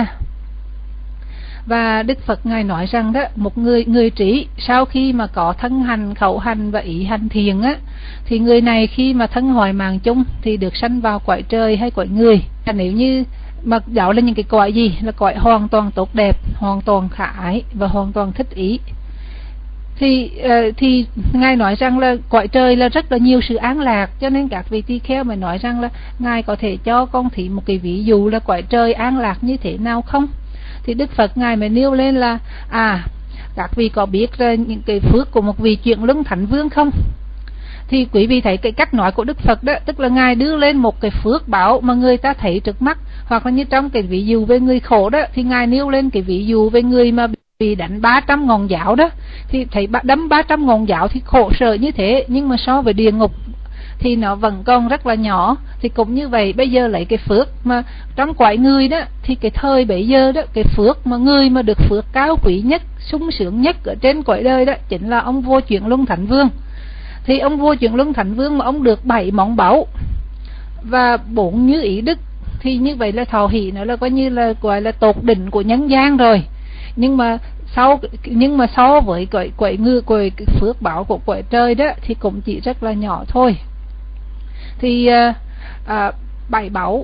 Và Đức Phật Ngài nói rằng đó, một người trí sau khi mà có thân hành, khẩu hành và ý hành thiện á, thì người này khi mà thân hoại mạng chung thì được sanh vào cõi trời hay cõi người. Nếu như mà đó là những cái cõi gì? Là cõi hoàn toàn tốt đẹp, hoàn toàn khả ái và hoàn toàn thích ý. Thì Ngài nói rằng là cõi trời là rất là nhiều sự an lạc, cho nên các vị tỳ kheo mới nói rằng là Ngài có thể cho con thấy một cái ví dụ là cõi trời an lạc như thế nào không? Thì Đức Phật Ngài mới nêu lên là các vị có biết những cái phước của một vị chuyển luân thánh vương không? Thì quý vị thấy cái cách nói của Đức Phật đó, tức là Ngài đưa lên một cái phước báo mà người ta thấy trước mắt, hoặc là như trong cái ví dụ về người khổ đó, thì Ngài nêu lên cái ví dụ về người mà bị đánh 300 ngọn giáo đó, thì thấy đấm 300 ngọn giáo thì khổ sở như thế, nhưng mà so với địa ngục thì nó vẫn còn rất là nhỏ. Thì cũng như vậy, bây giờ lấy cái phước mà trong cõi người đó, thì cái thời bấy giờ đó, cái phước mà người mà được phước cao quý nhất, sung sướng nhất ở trên cõi đời đó chính là ông vua chuyển luân thánh vương. Thì ông vua chuyển luân thánh vương mà ông được 7 món báu và 4 như ý đức, thì như vậy là thọ hỷ, nó là coi như là gọi là tột đỉnh của nhân gian rồi. Nhưng mà so với cái phước báo của cõi trời đó thì cũng chỉ rất là nhỏ thôi. Thì bảy báu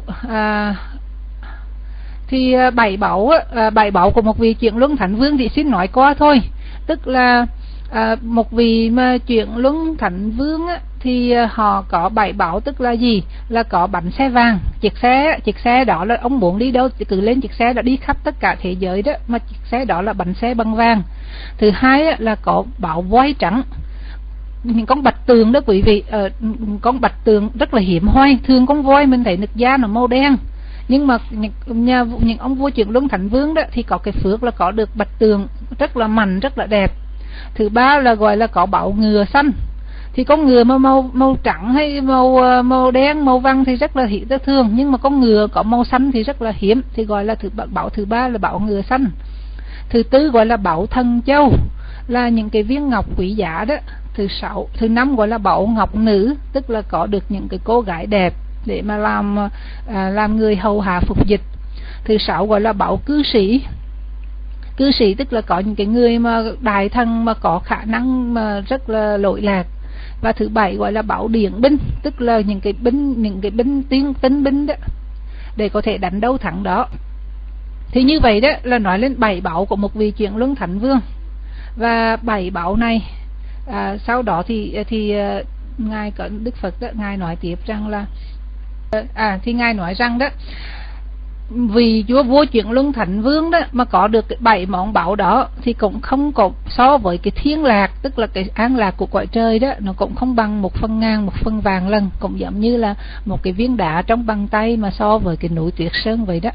bảy báu của một vị chuyển luân thánh vương thì xin nói qua thôi. Tức là một vị mà chuyển luân thánh vương á, thì họ có 7 báu, tức là gì? Là có bánh xe vàng, chiếc xe đó là ông muốn đi đâu thì cứ lên chiếc xe đã đi khắp tất cả thế giới đó, mà chiếc xe đó là bánh xe bằng vàng. Thứ hai á, là có báu voi trắng, những con bạch tường đó quý vị, con bạch tường rất là hiếm hoi. Thường con voi mình thấy nước da nó màu đen, nhưng mà những ông vua chuyển luân thánh vương đó thì có cái phước là có được bạch tường rất là mảnh, rất là đẹp. Thứ ba là gọi là có báu ngựa xanh, thì con ngựa mà màu trắng hay màu đen, màu vàng thì rất là thường, nhưng mà con ngựa có màu xanh thì rất là hiếm, thì gọi là báu thứ ba là báu ngựa xanh. Thứ tư gọi là báu thần châu, là những cái viên ngọc quý giá đó. Thứ năm gọi là báu ngọc nữ, tức là có được những cái cô gái đẹp để mà làm người hầu hạ phục dịch. Thứ sáu gọi là báu cư sĩ, tức là có những cái người mà đại thần mà có khả năng mà rất là lỗi lạc. Và thứ bảy gọi là báu điển binh, tức là những cái binh tinh binh đó, để có thể đánh đấu thắng đó. Thì như vậy đó là nói lên 7 báu của một vị chuyển luân thánh vương. Và 7 báu này sau đó thì ngài có Đức Phật đó, ngài nói tiếp rằng là thì ngài nói rằng đó, vì vua chuyển luân thánh vương đó mà có được 7 món báu đó thì cũng không có so với cái thiên lạc, tức là cái an lạc của cõi trời đó, nó cũng không bằng 1/1000, 1/1000 lần, cũng giống như là một cái viên đá trong bàn tay mà so với cái núi Tuyết Sơn vậy đó.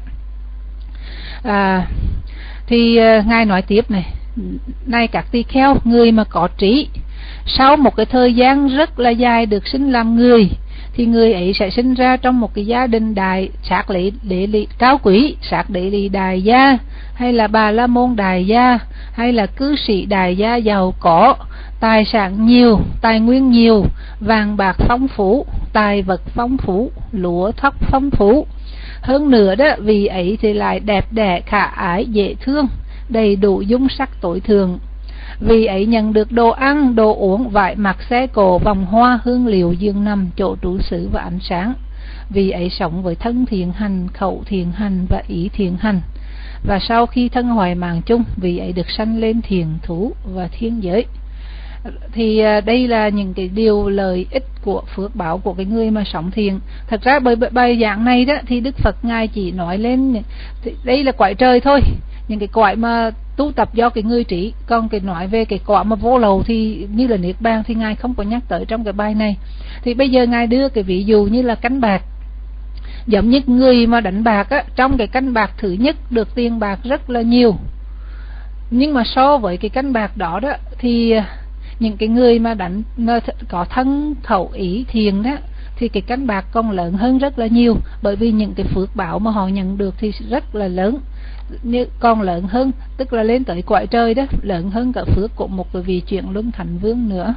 Thì ngài nói tiếp này các tỳ kheo, người mà có trí sau một cái thời gian rất là dài được sinh làm người, thì người ấy sẽ sinh ra trong một cái gia đình đại sát đế lị cao quý, sát đế lị đại gia, hay là bà la môn đại gia, hay là cư sĩ đại gia giàu có, tài sản nhiều, tài nguyên nhiều, vàng bạc phong phú, tài vật phong phú, lúa thóc phong phú. Hơn nữa đó, vì ấy thì lại đẹp đẽ khả ái dễ thương, đầy đủ dung sắc tối thượng. Vì ấy nhận được đồ ăn, đồ uống, vải mặc, xe cộ, vòng hoa, hương liệu, giường nằm, chỗ trú xứ và ánh sáng. Vì ấy sống với thân thiện hành, khẩu thiện hành và ý thiện hành. Và sau khi thân hoại mạng chung, vì ấy được sanh lên thiền thú và thiên giới. Thì đây là những cái điều lợi ích của phước báo của cái người mà sống thiện. Thật ra bởi bài giảng này đó thì Đức Phật ngài chỉ nói lên đây là cõi trời thôi, những cái cõi mà tu tập do cái người trí. Còn cái nói về cái cõi mà vô lậu thì như là niết bàn thì ngài không có nhắc tới trong cái bài này. Thì bây giờ ngài đưa cái ví dụ như là canh bạc, giống như người mà đánh bạc á, trong cái canh bạc thứ nhất được tiền bạc rất là nhiều, nhưng mà so với cái canh bạc đó đó thì những cái người mà đánh có thân khẩu ý thiền đó thì cái canh bạc còn lớn hơn rất là nhiều, bởi vì những cái phước báo mà họ nhận được thì rất là lớn, còn lớn hơn, tức là lên tới cõi trời đó, lớn hơn cả phước của một cái vị chuyển luân thánh vương nữa.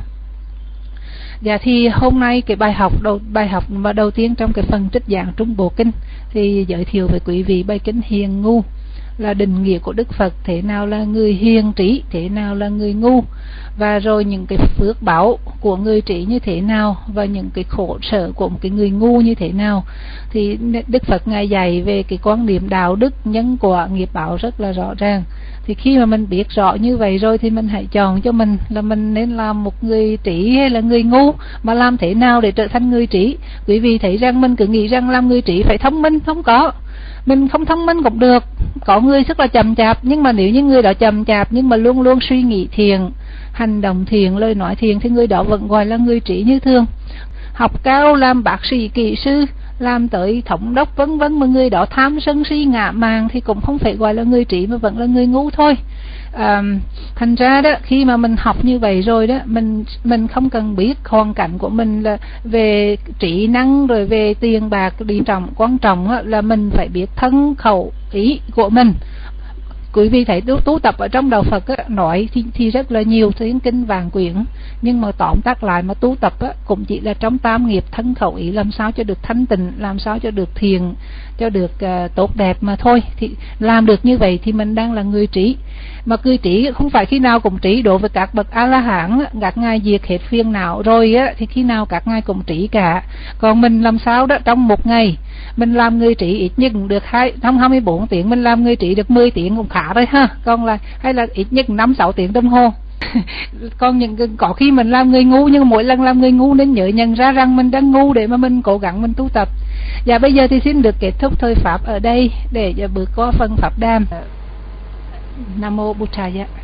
Dạ thì hôm nay cái bài học mà đầu tiên trong cái phần trích giảng Trung Bộ Kinh thì giới thiệu với quý vị bài kinh hiền ngu, là định nghĩa của Đức Phật, thế nào là người hiền trí, thế nào là người ngu, và rồi những cái phước báo của người trí như thế nào, và những cái khổ sở của một cái người ngu như thế nào. Thì Đức Phật ngài dạy về cái quan điểm đạo đức, nhân quả, nghiệp báo rất là rõ ràng. Thì khi mà mình biết rõ như vậy rồi thì mình hãy chọn cho mình là mình nên làm một người trí hay là người ngu, mà làm thế nào để trở thành người trí. Quý vị thấy rằng mình cứ nghĩ rằng làm người trí phải thông minh, không có. Mình không thông minh cũng được. Có người rất là chậm chạp, nhưng mà nếu như người đó chậm chạp nhưng mà luôn luôn suy nghĩ thiền, hành động thiền, lời nói thiền thì người đó vẫn gọi là người trí như thường. Học cao, làm bác sĩ, kỹ sư, làm tới thống đốc vân vân, mà người đó tham sân si ngã mạn thì cũng không phải gọi là người trí mà vẫn là người ngu thôi. Thành ra đó, khi mà mình học như vậy rồi đó, mình không cần biết hoàn cảnh của mình là về trí năng rồi về tiền bạc đi trọng, quan trọng là mình phải biết thân khẩu ý của mình. Quý vị thấy tu tập ở trong đạo Phật á, nói thì rất là nhiều thiên kinh vàng quyển, nhưng mà tóm tắt lại mà tu tập á, cũng chỉ là trong tam nghiệp thân khẩu ý, làm sao cho được thanh tịnh, làm sao cho được thiền, cho được tốt đẹp mà thôi. Thì làm được như vậy thì mình đang là người trí. Mà người trí không phải khi nào cũng trí. Đối với các bậc A La Hán, các ngài diệt hết phiền não rồi á, thì khi nào các ngài cũng trí cả. Còn mình làm sao đó, trong một ngày mình làm người trí ít nhất được trong 24 tiếng mình làm người trí được 10 tiếng cũng khá rồi ha. Còn là hay là ít nhất 5-6 tiếng đồng hồ. Còn có khi mình làm người ngu, nhưng mỗi lần làm người ngu nên nhớ nhận ra rằng mình đang ngu để mà mình cố gắng mình tu tập. Và bây giờ thì xin được kết thúc thời pháp ở đây để bước qua phần pháp đàm. Nam mô Bụt Thầy.